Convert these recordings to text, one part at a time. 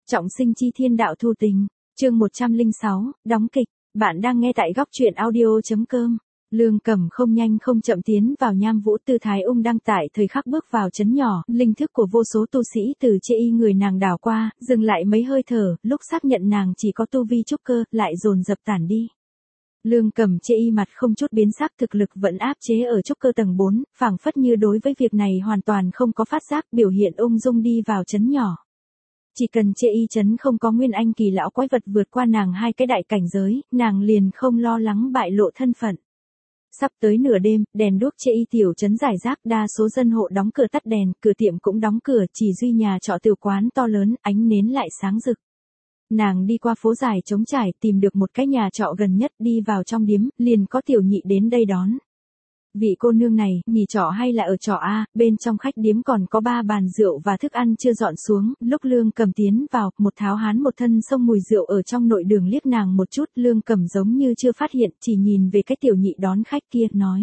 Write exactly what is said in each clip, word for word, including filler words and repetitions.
Trọng sinh chi thiên đạo thu tình, chương một trăm lẻ sáu, đóng kịch, bạn đang nghe tại góc truyện audio.com. Lương Cẩm không nhanh không chậm tiến vào Nham Vũ Tư Thái Ung đang tại thời khắc bước vào trấn nhỏ, linh thức của vô số tu sĩ từ chê y người nàng đảo qua, dừng lại mấy hơi thở, lúc xác nhận nàng chỉ có tu vi trúc cơ, lại dồn dập tản đi. Lương Cẩm chê y mặt không chút biến sắc, thực lực vẫn áp chế ở trúc cơ tầng bốn, phảng phất như đối với việc này hoàn toàn không có phát giác, biểu hiện ung dung đi vào trấn nhỏ. Chỉ cần chê y trấn không có nguyên anh kỳ lão quái vật vượt qua nàng hai cái đại cảnh giới, nàng liền không lo lắng bại lộ thân phận. Sắp tới nửa đêm, đèn đuốc chê y tiểu trấn rải rác, đa số dân hộ đóng cửa tắt đèn, cửa tiệm cũng đóng cửa, chỉ duy nhà trọ tiểu quán to lớn, ánh nến lại sáng rực. Nàng đi qua phố dài trống trải, tìm được một cái nhà trọ gần nhất, đi vào trong điếm, liền có tiểu nhị đến đây đón. Vị cô nương này, nghỉ trọ hay là ở trọ A, bên trong khách điếm còn có ba bàn rượu và thức ăn chưa dọn xuống, lúc Lương Cẩm tiến vào, một tháo hán một thân xông mùi rượu ở trong nội đường liếc nàng một chút, Lương Cẩm giống như chưa phát hiện, chỉ nhìn về cái tiểu nhị đón khách kia, nói.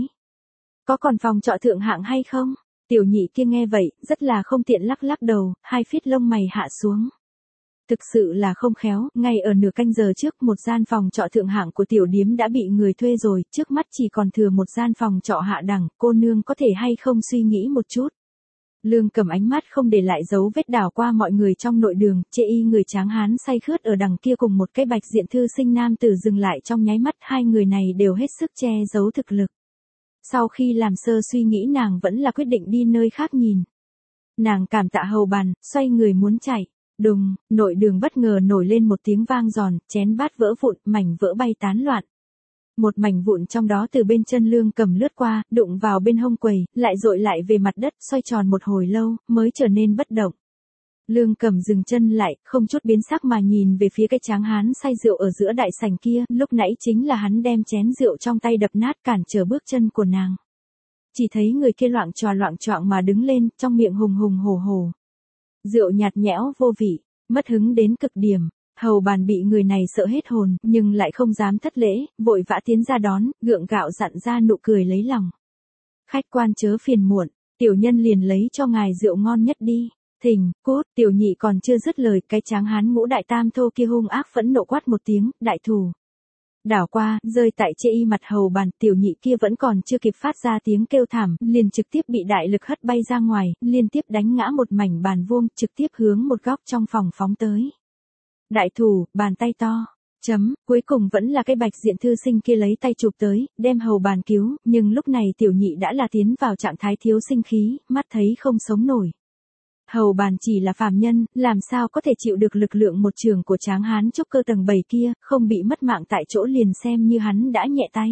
Có còn phòng trọ thượng hạng hay không? Tiểu nhị kia nghe vậy, rất là không tiện lắc lắc đầu, hai phít lông mày hạ xuống. Thực sự là không khéo, ngay ở nửa canh giờ trước một gian phòng trọ thượng hạng của tiểu điếm đã bị người thuê rồi, trước mắt chỉ còn thừa một gian phòng trọ hạ đẳng, cô nương có thể hay không suy nghĩ một chút. Lương Cẩm ánh mắt không để lại dấu vết đảo qua mọi người trong nội đường, chê y người tráng hán say khướt ở đằng kia cùng một cái bạch diện thư sinh nam tử dừng lại trong nháy mắt, hai người này đều hết sức che giấu thực lực. Sau khi làm sơ suy nghĩ nàng vẫn là quyết định đi nơi khác nhìn. Nàng cảm tạ hầu bàn, xoay người muốn chạy. Đùng, nội đường bất ngờ nổi lên một tiếng vang giòn, chén bát vỡ vụn, mảnh vỡ bay tán loạn. Một mảnh vụn trong đó từ bên chân Lương Cẩm lướt qua, đụng vào bên hông quầy, lại dội lại về mặt đất, xoay tròn một hồi lâu, mới trở nên bất động. Lương Cẩm dừng chân lại, không chút biến sắc mà nhìn về phía cái tráng hán say rượu ở giữa đại sảnh kia, lúc nãy chính là hắn đem chén rượu trong tay đập nát cản trở bước chân của nàng. Chỉ thấy người kia loạng choạng loạng choạng mà đứng lên, trong miệng hùng hùng hổ hổ. Rượu nhạt nhẽo vô vị, mất hứng đến cực điểm, hầu bàn bị người này sợ hết hồn, nhưng lại không dám thất lễ, vội vã tiến ra đón, gượng gạo dặn ra nụ cười lấy lòng. Khách quan chớ phiền muộn, tiểu nhân liền lấy cho ngài rượu ngon nhất đi, thỉnh, cút, tiểu nhị còn chưa dứt lời, cái tráng hán ngũ đại tam thô kia hung ác phẫn nộ quát một tiếng, đại thù. Đảo qua, rơi tại chê y mặt hầu bàn, tiểu nhị kia vẫn còn chưa kịp phát ra tiếng kêu thảm, liền trực tiếp bị đại lực hất bay ra ngoài, liên tiếp đánh ngã một mảnh bàn vuông, trực tiếp hướng một góc trong phòng phóng tới. Đại thủ, bàn tay to, chấm, cuối cùng vẫn là cái bạch diện thư sinh kia lấy tay chụp tới, đem hầu bàn cứu, nhưng lúc này tiểu nhị đã là tiến vào trạng thái thiếu sinh khí, mắt thấy không sống nổi. Hầu bàn chỉ là phàm nhân, làm sao có thể chịu được lực lượng một trường của tráng hán trúc cơ tầng bảy kia, không bị mất mạng tại chỗ liền xem như hắn đã nhẹ tay.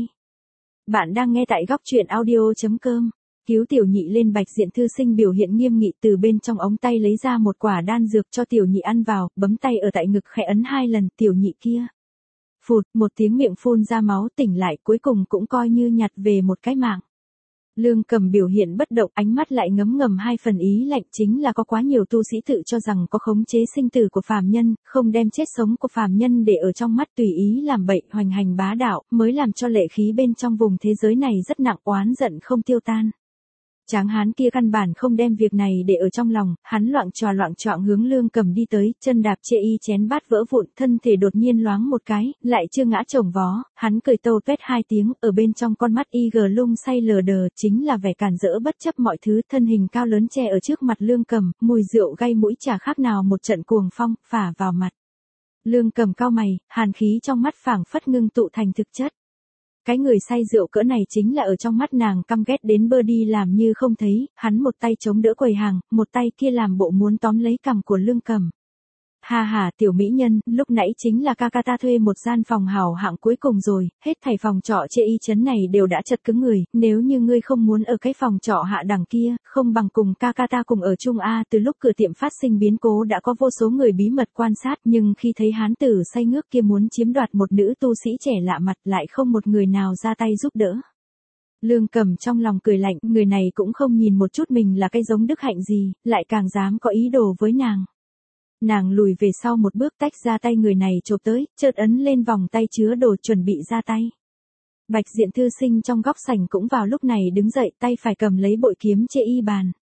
Bạn đang nghe tại góc truyện audio.com. Cứu tiểu nhị lên bạch diện thư sinh biểu hiện nghiêm nghị từ bên trong ống tay lấy ra một quả đan dược cho tiểu nhị ăn vào, bấm tay ở tại ngực khẽ ấn hai lần, tiểu nhị kia. Phụt, một tiếng miệng phun ra máu, tỉnh lại, cuối cùng cũng coi như nhặt về một cái mạng. Lương Cẩm biểu hiện bất động, ánh mắt lại ngấm ngầm hai phần ý lạnh, chính là có quá nhiều tu sĩ tự cho rằng có khống chế sinh tử của phàm nhân, không đem chết sống của phàm nhân để ở trong mắt, tùy ý làm bậy, hoành hành bá đạo, mới làm cho lệ khí bên trong vùng thế giới này rất nặng, oán giận không tiêu tan. Tráng hán kia căn bản không đem việc này để ở trong lòng, hắn loạng choạng loạng choạng hướng Lương Cẩm đi tới, chân đạp chê y chén bát vỡ vụn, thân thể đột nhiên loáng một cái, lại chưa ngã chồng vó, hắn cười tâu tuét hai tiếng, ở bên trong con mắt y gờ lung say lờ đờ, chính là vẻ càn rỡ bất chấp mọi thứ, thân hình cao lớn che ở trước mặt Lương Cẩm, mùi rượu gây mũi chả khác nào một trận cuồng phong, phả vào mặt. Lương Cẩm cau mày, hàn khí trong mắt phảng phất ngưng tụ thành thực chất. Cái người say rượu cỡ này chính là ở trong mắt nàng căm ghét đến bơ đi làm như không thấy, hắn một tay chống đỡ quầy hàng, một tay kia làm bộ muốn tóm lấy cằm của Lương Cẩm. Ha ha, tiểu mỹ nhân, lúc nãy chính là ca ca ta thuê một gian phòng hào hạng cuối cùng rồi, hết thảy phòng trọ chê y trấn này đều đã chật cứng người, nếu như ngươi không muốn ở cái phòng trọ hạ đẳng kia, không bằng cùng ca ca ta cùng ở chung A. Từ lúc cửa tiệm phát sinh biến cố đã có vô số người bí mật quan sát, nhưng khi thấy hán tử say ngước kia muốn chiếm đoạt một nữ tu sĩ trẻ lạ mặt, lại không một người nào ra tay giúp đỡ. Lương Cẩm trong lòng cười lạnh, người này cũng không nhìn một chút mình là cái giống đức hạnh gì, lại càng dám có ý đồ với nàng. Nàng lùi về sau một bước, tách ra tay người này chộp tới, chợt ấn lên vòng tay chứa đồ chuẩn bị ra tay. Bạch diện thư sinh trong góc sảnh cũng vào lúc này đứng dậy, tay phải cầm lấy bội kiếm chê y bàn.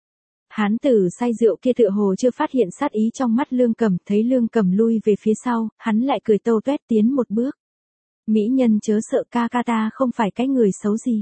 Hán tử say rượu kia tựa hồ chưa phát hiện sát ý trong mắt Lương Cầm, thấy Lương Cầm lui về phía sau, hắn lại cười tâu tuét tiến một bước. Mỹ nhân chớ sợ, ca ca ta không phải cái người xấu gì.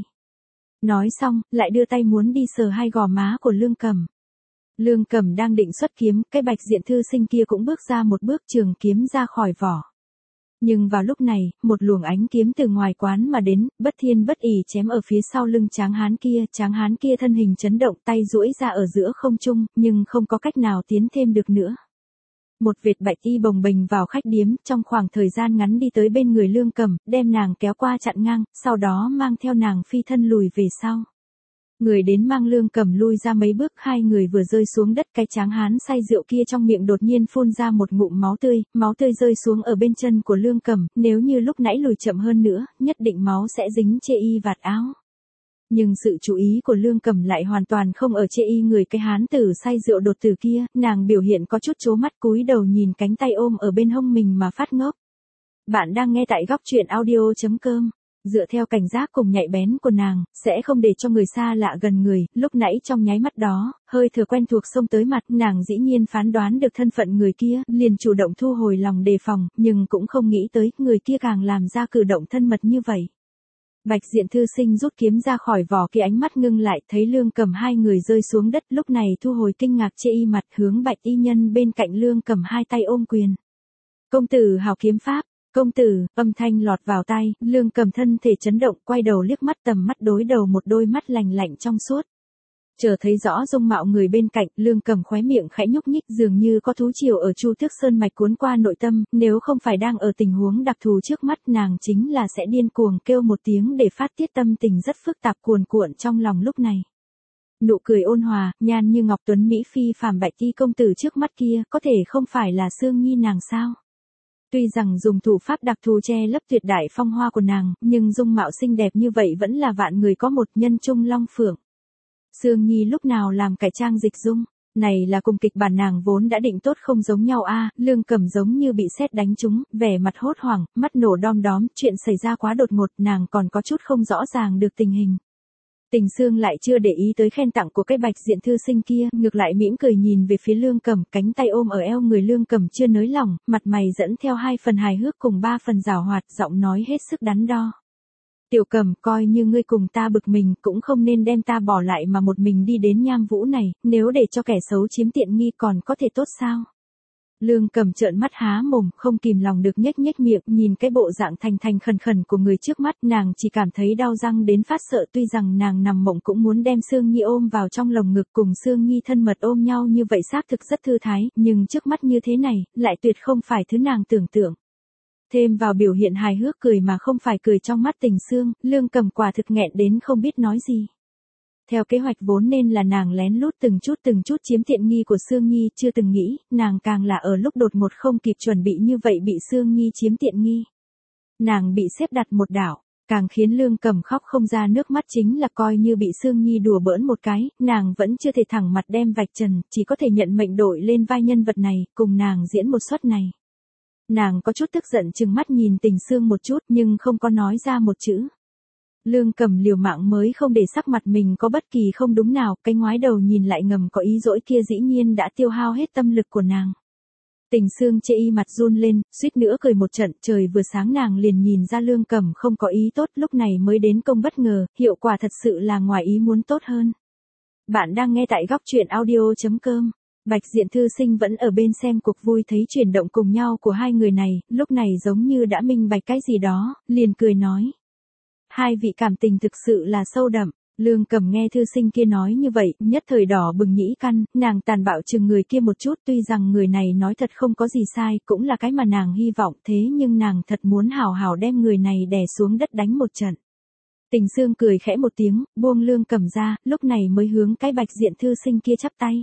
Nói xong, lại đưa tay muốn đi sờ hai gò má của Lương Cầm. Lương Cầm đang định xuất kiếm, cái Bạch Diện thư sinh kia cũng bước ra một bước, trường kiếm ra khỏi vỏ. Nhưng vào lúc này, một luồng ánh kiếm từ ngoài quán mà đến, bất thiên bất ỷ chém ở phía sau lưng tráng hán kia, tráng hán kia thân hình chấn động, tay duỗi ra ở giữa không trung, nhưng không có cách nào tiến thêm được nữa. Một vệt bạch y bồng bềnh vào khách điếm, trong khoảng thời gian ngắn đi tới bên người Lương Cầm, đem nàng kéo qua chặn ngang, sau đó mang theo nàng phi thân lùi về sau. Người đến mang Lương Cầm lui ra mấy bước, hai người vừa rơi xuống đất, cái tráng hán say rượu kia trong miệng đột nhiên phun ra một ngụm máu tươi, máu tươi rơi xuống ở bên chân của Lương Cầm, nếu như lúc nãy lùi chậm hơn nữa, nhất định máu sẽ dính chê y vạt áo. Nhưng sự chú ý của Lương Cầm lại hoàn toàn không ở chê y người cái hán tử say rượu đột tử kia, nàng biểu hiện có chút chố mắt, cúi đầu nhìn cánh tay ôm ở bên hông mình mà phát ngốc. Bạn đang nghe tại góc truyện audio chấm com. Dựa theo cảnh giác cùng nhạy bén của nàng, sẽ không để cho người xa lạ gần người, lúc nãy trong nháy mắt đó, hơi thừa quen thuộc xông tới mặt, nàng dĩ nhiên phán đoán được thân phận người kia, liền chủ động thu hồi lòng đề phòng, nhưng cũng không nghĩ tới, người kia càng làm ra cử động thân mật như vậy. Bạch Diện thư sinh rút kiếm ra khỏi vỏ kia, ánh mắt ngưng lại, thấy Lương Cầm hai người rơi xuống đất, lúc này thu hồi kinh ngạc chê y mặt, hướng Bạch y nhân bên cạnh Lương Cầm hai tay ôm quyền. Công tử hào kiếm pháp. Công tử, âm thanh lọt vào tai, Lương Cầm thân thể chấn động, quay đầu liếc mắt, tầm mắt đối đầu một đôi mắt lành lạnh trong suốt. Chờ thấy rõ dung mạo người bên cạnh, Lương Cầm khóe miệng khẽ nhúc nhích, dường như có thú triều ở Chu Tước Sơn mạch cuốn qua nội tâm, nếu không phải đang ở tình huống đặc thù trước mắt, nàng chính là sẽ điên cuồng kêu một tiếng để phát tiết tâm tình rất phức tạp cuồn cuộn trong lòng lúc này. Nụ cười ôn hòa, nhan như ngọc tuấn mỹ phi phàm Bạch y công tử trước mắt kia, có thể không phải là Sương Nhi nàng sao? Tuy rằng dùng thủ pháp đặc thù che lấp tuyệt đại phong hoa của nàng, nhưng dung mạo xinh đẹp như vậy vẫn là vạn người có một, nhân trung long phượng. Sương Nhi lúc nào làm cải trang dịch dung, này là cùng kịch bản nàng vốn đã định tốt không giống nhau a. À, Lương Cầm giống như bị sét đánh trúng, vẻ mặt hốt hoảng, mắt nổ đom đóm, chuyện xảy ra quá đột ngột, nàng còn có chút không rõ ràng được tình hình. Tình Sương lại chưa để ý tới khen tặng của cái Bạch Diện thư sinh kia, ngược lại mỉm cười nhìn về phía Lương Cầm, cánh tay ôm ở eo người Lương Cầm chưa nới lỏng, mặt mày dẫn theo hai phần hài hước cùng ba phần giảo hoạt, giọng nói hết sức đắn đo. Tiểu Cầm, coi như ngươi cùng ta bực mình, cũng không nên đem ta bỏ lại mà một mình đi đến Nham Vũ này, nếu để cho kẻ xấu chiếm tiện nghi còn có thể tốt sao? Lương Cầm trợn mắt há mồm, không kìm lòng được nhếch nhếch miệng, nhìn cái bộ dạng thành thành khẩn khẩn của người trước mắt, nàng chỉ cảm thấy đau răng đến phát sợ, tuy rằng nàng nằm mộng cũng muốn đem Sương Nhi ôm vào trong lồng ngực cùng Sương Nhi thân mật ôm nhau như vậy xác thực rất thư thái, nhưng trước mắt như thế này, lại tuyệt không phải thứ nàng tưởng tượng. Thêm vào biểu hiện hài hước cười mà không phải cười trong mắt Tình Sương, Lương Cầm quả thực nghẹn đến không biết nói gì. Theo kế hoạch vốn nên là nàng lén lút từng chút từng chút chiếm tiện nghi của Sương Nhi, chưa từng nghĩ, nàng càng là ở lúc đột ngột không kịp chuẩn bị như vậy bị Sương Nhi chiếm tiện nghi. Nàng bị xếp đặt một đảo, càng khiến Lương Cầm khóc không ra nước mắt chính là coi như bị Sương Nhi đùa bỡn một cái, nàng vẫn chưa thể thẳng mặt đem vạch trần, chỉ có thể nhận mệnh đội lên vai nhân vật này, cùng nàng diễn một suất này. Nàng có chút tức giận chừng mắt nhìn Tình Sương một chút nhưng không có nói ra một chữ. Lương Cầm liều mạng mới không để sắc mặt mình có bất kỳ không đúng nào, cái ngoái đầu nhìn lại ngầm có ý dỗi kia dĩ nhiên đã tiêu hao hết tâm lực của nàng. Tình Sương chê y mặt run lên, suýt nữa cười một trận, trời vừa sáng nàng liền nhìn ra Lương Cầm không có ý tốt, lúc này mới đến công bất ngờ, hiệu quả thật sự là ngoài ý muốn tốt hơn. Bạn đang nghe tại góc truyện audio chấm com. Bạch Diện thư sinh vẫn ở bên xem cuộc vui, thấy chuyển động cùng nhau của hai người này, lúc này giống như đã minh bạch cái gì đó, liền cười nói. Hai vị cảm tình thực sự là sâu đậm. Lương Cầm nghe thư sinh kia nói như vậy, nhất thời đỏ bừng nhĩ căn, nàng tàn bạo chừng người kia một chút, tuy rằng người này nói thật không có gì sai, cũng là cái mà nàng hy vọng, thế nhưng nàng thật muốn hào hào đem người này đè xuống đất đánh một trận. Tình Sương cười khẽ một tiếng, buông Lương Cầm ra, lúc này mới hướng cái Bạch Diện thư sinh kia chắp tay.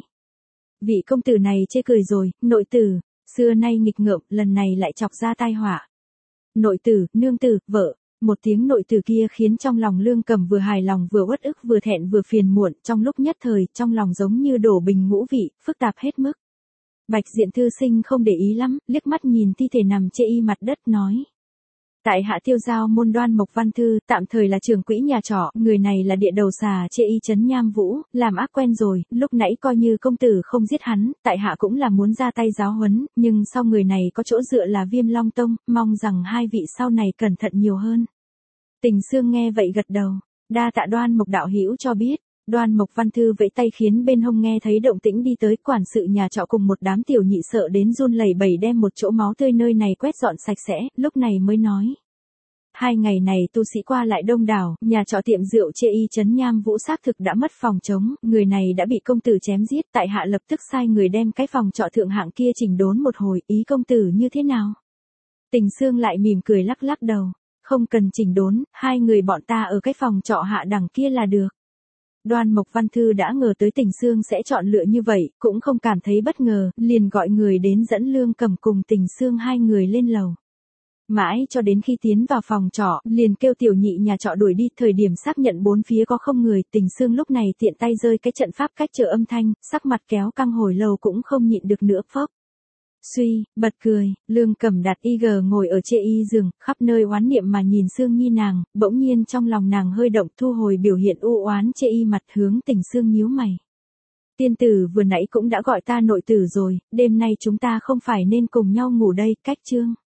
Vị công tử này chê cười rồi, nội tử, xưa nay nghịch ngợm, lần này lại chọc ra tai họa. Nội tử, nương tử, vợ. Một tiếng nội tử kia khiến trong lòng Lương Cầm vừa hài lòng vừa uất ức vừa thẹn vừa phiền muộn, trong lúc nhất thời, trong lòng giống như đổ bình ngũ vị, phức tạp hết mức. Bạch Diện thư sinh không để ý lắm, liếc mắt nhìn thi thể nằm chê y mặt đất nói. Tại hạ tiêu giao môn Đoan Mộc Văn Thư, tạm thời là trưởng quỹ nhà trọ, người này là địa đầu xà chê y trấn Nham Vũ, làm ác quen rồi, lúc nãy coi như công tử không giết hắn, tại hạ cũng là muốn ra tay giáo huấn, nhưng sau người này có chỗ dựa là Viêm Long Tông, mong rằng hai vị sau này cẩn thận nhiều hơn. Tình Xương nghe vậy gật đầu, đa tạ Đoan Mộc đạo hữu cho biết. Đoan Mộc Văn Thư vẫy tay khiến bên hông nghe thấy động tĩnh đi tới, quản sự nhà trọ cùng một đám tiểu nhị sợ đến run lẩy bẩy đem một chỗ máu tươi nơi này quét dọn sạch sẽ, lúc này mới nói. Hai ngày này tu sĩ qua lại đông đảo, nhà trọ tiệm rượu chê y trấn Nham Vũ xác thực đã mất phòng trống, người này đã bị công tử chém giết, tại hạ lập tức sai người đem cái phòng trọ thượng hạng kia chỉnh đốn một hồi, ý công tử như thế nào? Tình Xương lại mỉm cười lắc lắc đầu, không cần chỉnh đốn, hai người bọn ta ở cái phòng trọ hạ đẳng kia là được. Đoan Mộc Văn Thư đã ngờ tới Tình Xương sẽ chọn lựa như vậy, cũng không cảm thấy bất ngờ, liền gọi người đến dẫn Lương Cẩm cùng Tình Xương hai người lên lầu. Mãi cho đến khi tiến vào phòng trọ, liền kêu tiểu nhị nhà trọ đuổi đi, thời điểm xác nhận bốn phía có không người, Tình Xương lúc này tiện tay rơi cái trận pháp cách trở âm thanh, sắc mặt kéo căng hồi lâu cũng không nhịn được nữa, phốc. Suy, bật cười, Lương Cẩm đặt y gờ ngồi ở chê y giường, khắp nơi oán niệm mà nhìn Sương Nhi nàng, bỗng nhiên trong lòng nàng hơi động, thu hồi biểu hiện u oán chê y mặt, hướng Tình Xương nhíu mày. Tiên tử vừa nãy cũng đã gọi ta nội tử rồi, đêm nay chúng ta không phải nên cùng nhau ngủ đây, cách chương.